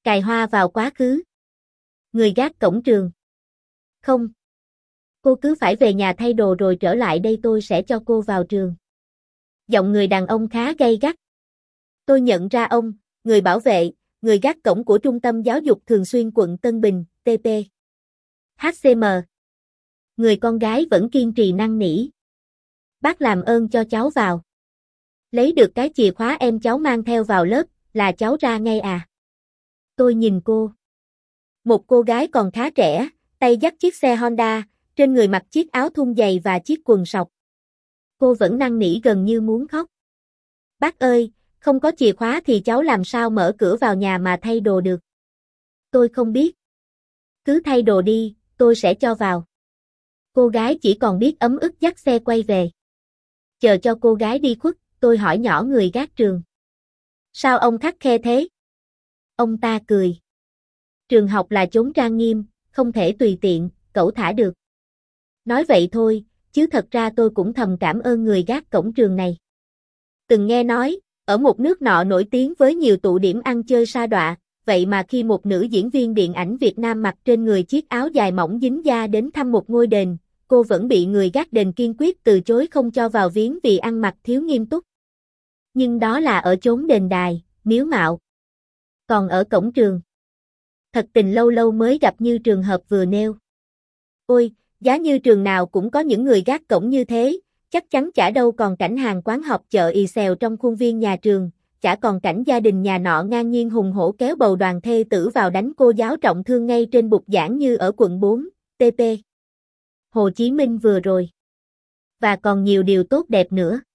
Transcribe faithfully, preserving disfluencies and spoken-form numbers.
Cài hoa vào quá khứ. Người gác cổng trường. Không. Cô cứ phải về nhà thay đồ rồi trở lại đây tôi sẽ cho cô vào trường. Giọng người đàn ông khá gay gắt. Tôi nhận ra ông, người bảo vệ, người gác cổng của Trung tâm Giáo dục Thường xuyên quận Tân Bình, tê pê. hát xê em. Người con gái vẫn kiên trì năn nỉ. Bác làm ơn cho cháu vào. Lấy được cái chìa khóa em cháu mang theo vào lớp, là cháu ra ngay à. Tôi nhìn cô. Một cô gái còn khá trẻ, tay dắt chiếc xe Honda, trên người mặc chiếc áo thun dày và chiếc quần sọc. Cô vẫn năn nỉ gần như muốn khóc. Bác ơi, không có chìa khóa thì cháu làm sao mở cửa vào nhà mà thay đồ được. Tôi không biết. Cứ thay đồ đi, tôi sẽ cho vào. Cô gái chỉ còn biết ấm ức dắt xe quay về. Chờ cho cô gái đi khuất, tôi hỏi nhỏ người gác trường. Sao ông khắt khe thế? Ông ta cười. Trường học là chốn trang nghiêm, không thể tùy tiện, cẩu thả được. Nói vậy thôi, chứ thật ra tôi cũng thầm cảm ơn người gác cổng trường này. Từng nghe nói, ở một nước nọ nổi tiếng với nhiều tụ điểm ăn chơi sa đọa, vậy mà khi một nữ diễn viên điện ảnh Việt Nam mặc trên người chiếc áo dài mỏng dính da đến thăm một ngôi đền, cô vẫn bị người gác đền kiên quyết từ chối không cho vào viếng vì ăn mặc thiếu nghiêm túc. Nhưng đó là ở chốn đền đài, miếu mạo. Còn ở cổng trường, thật tình lâu lâu mới gặp như trường hợp vừa nêu. Ôi, giá như trường nào cũng có những người gác cổng như thế, chắc chắn chả đâu còn cảnh hàng quán họp chợ ì xèo trong khuôn viên nhà trường, chả còn cảnh gia đình nhà nọ ngang nhiên hùng hổ kéo bầu đoàn thê tử vào đánh cô giáo trọng thương ngay trên bục giảng như ở quận bốn, tê pê. Hồ Chí Minh vừa rồi. Và còn nhiều điều tốt đẹp nữa.